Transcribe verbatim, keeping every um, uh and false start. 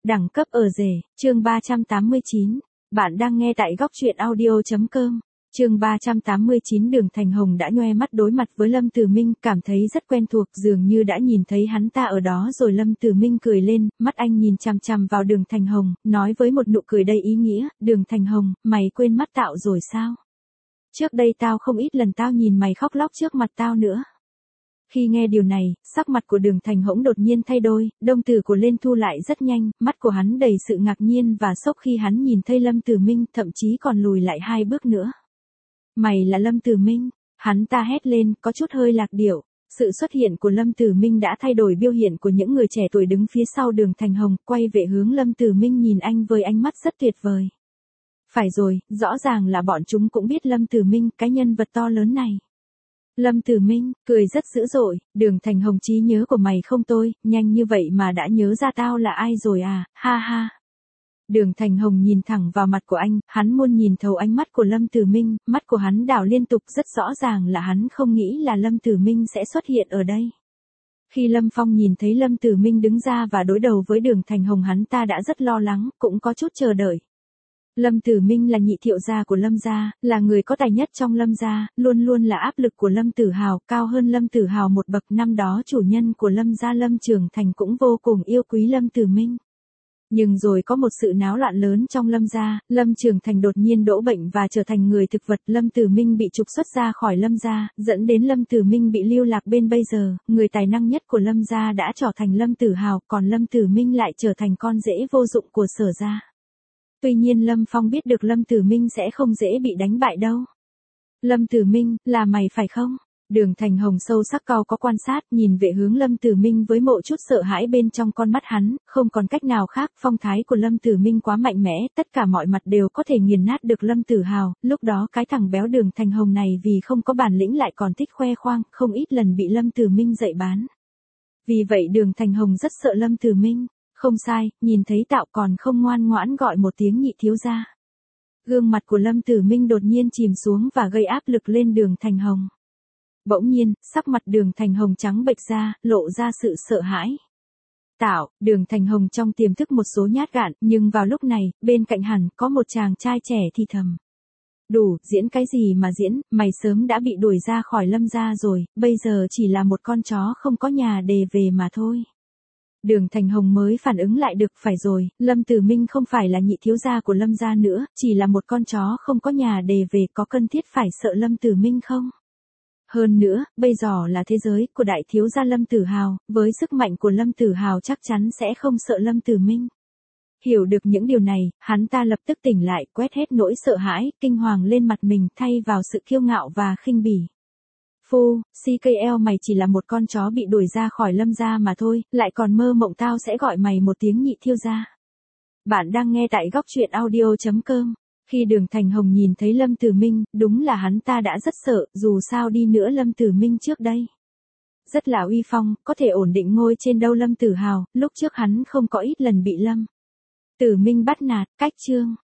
Đẳng cấp ở rể, chương ba trăm tám mươi chín. Bạn đang nghe tại góc truyện audio.com. Chương ba trăm tám mươi chín. Đường Thành Hồng đã nhoe mắt đối mặt với Lâm Tử Minh, cảm thấy rất quen thuộc, dường như đã nhìn thấy hắn ta ở đó rồi. Lâm Tử Minh cười lên, mắt anh nhìn chằm chằm vào Đường Thành Hồng, nói với một nụ cười đầy ý nghĩa, Đường Thành Hồng, mày quên mắt tao rồi sao? Trước đây tao không ít lần tao nhìn mày khóc lóc trước mặt tao nữa. Khi nghe điều này, sắc mặt của Đường Thành Hồng đột nhiên thay đổi, đồng tử của lên thu lại rất nhanh, mắt của hắn đầy sự ngạc nhiên và sốc khi hắn nhìn thấy Lâm Tử Minh, thậm chí còn lùi lại hai bước nữa. Mày là Lâm Tử Minh? Hắn ta hét lên, có chút hơi lạc điệu. Sự xuất hiện của Lâm Tử Minh đã thay đổi biểu hiện của những người trẻ tuổi đứng phía sau Đường Thành Hồng, quay về hướng Lâm Tử Minh nhìn anh với ánh mắt rất tuyệt vời. Phải rồi, rõ ràng là bọn chúng cũng biết Lâm Tử Minh, cái nhân vật to lớn này. Lâm Tử Minh, cười rất dữ dội, Đường Thành Hồng, trí nhớ của mày không tồi, nhanh như vậy mà đã nhớ ra tao là ai rồi à, ha ha. Đường Thành Hồng nhìn thẳng vào mặt của anh, hắn muốn nhìn thấu ánh mắt của Lâm Tử Minh, mắt của hắn đảo liên tục, rất rõ ràng là hắn không nghĩ là Lâm Tử Minh sẽ xuất hiện ở đây. Khi Lâm Phong nhìn thấy Lâm Tử Minh đứng ra và đối đầu với Đường Thành Hồng, hắn ta đã rất lo lắng, cũng có chút chờ đợi. Lâm Tử Minh là nhị thiệu gia của Lâm gia, là người có tài nhất trong Lâm gia, luôn luôn là áp lực của Lâm Tử Hào, cao hơn Lâm Tử Hào một bậc. Năm đó chủ nhân của Lâm gia Lâm Trường Thành cũng vô cùng yêu quý Lâm Tử Minh. Nhưng rồi có một sự náo loạn lớn trong Lâm gia, Lâm Trường Thành đột nhiên đỗ bệnh và trở thành người thực vật, Lâm Tử Minh bị trục xuất ra khỏi Lâm gia, dẫn đến Lâm Tử Minh bị lưu lạc bên bây giờ, người tài năng nhất của Lâm gia đã trở thành Lâm Tử Hào, còn Lâm Tử Minh lại trở thành con rể vô dụng của Sở gia. Tuy nhiên Lâm Phong biết được Lâm Tử Minh sẽ không dễ bị đánh bại đâu. Lâm Tử Minh, là mày phải không? Đường Thành Hồng sâu sắc cau có quan sát, nhìn về hướng Lâm Tử Minh với một chút sợ hãi bên trong con mắt hắn, không còn cách nào khác, phong thái của Lâm Tử Minh quá mạnh mẽ, tất cả mọi mặt đều có thể nghiền nát được Lâm Tử Hào, lúc đó cái thằng béo Đường Thành Hồng này vì không có bản lĩnh lại còn thích khoe khoang, không ít lần bị Lâm Tử Minh dạy bán. Vì vậy Đường Thành Hồng rất sợ Lâm Tử Minh. Không sai, nhìn thấy tạo còn không ngoan ngoãn gọi một tiếng nhị thiếu gia. Gương mặt của Lâm Tử Minh đột nhiên chìm xuống và gây áp lực lên Đường Thành Hồng. Bỗng nhiên, sắc mặt Đường Thành Hồng trắng bệch ra, lộ ra sự sợ hãi. Tạo, Đường Thành Hồng trong tiềm thức một số nhát gạn, nhưng vào lúc này, bên cạnh hẳn có một chàng trai trẻ thì thầm. Đủ, diễn cái gì mà diễn, mày sớm đã bị đuổi ra khỏi Lâm gia rồi, bây giờ chỉ là một con chó không có nhà để về mà thôi. Đường Thành Hồng mới phản ứng lại được, phải rồi, Lâm Tử Minh không phải là nhị thiếu gia của Lâm gia nữa, chỉ là một con chó không có nhà để về, có cần thiết phải sợ Lâm Tử Minh không? Hơn nữa, bây giờ là thế giới của đại thiếu gia Lâm Tử Hào, với sức mạnh của Lâm Tử Hào chắc chắn sẽ không sợ Lâm Tử Minh. Hiểu được những điều này, hắn ta lập tức tỉnh lại, quét hết nỗi sợ hãi, kinh hoàng lên mặt mình, thay vào sự kiêu ngạo và khinh bỉ. Phu, xê ca lờ mày chỉ là một con chó bị đuổi ra khỏi Lâm gia mà thôi, lại còn mơ mộng tao sẽ gọi mày một tiếng nhị thiêu gia. Bạn đang nghe tại góc truyện audio.com. Khi Đường Thành Hồng nhìn thấy Lâm Tử Minh, đúng là hắn ta đã rất sợ, dù sao đi nữa Lâm Tử Minh trước đây rất là uy phong, có thể ổn định ngôi trên đầu Lâm Tử Hào, lúc trước hắn không có ít lần bị Lâm Tử Minh bắt nạt, cách chương.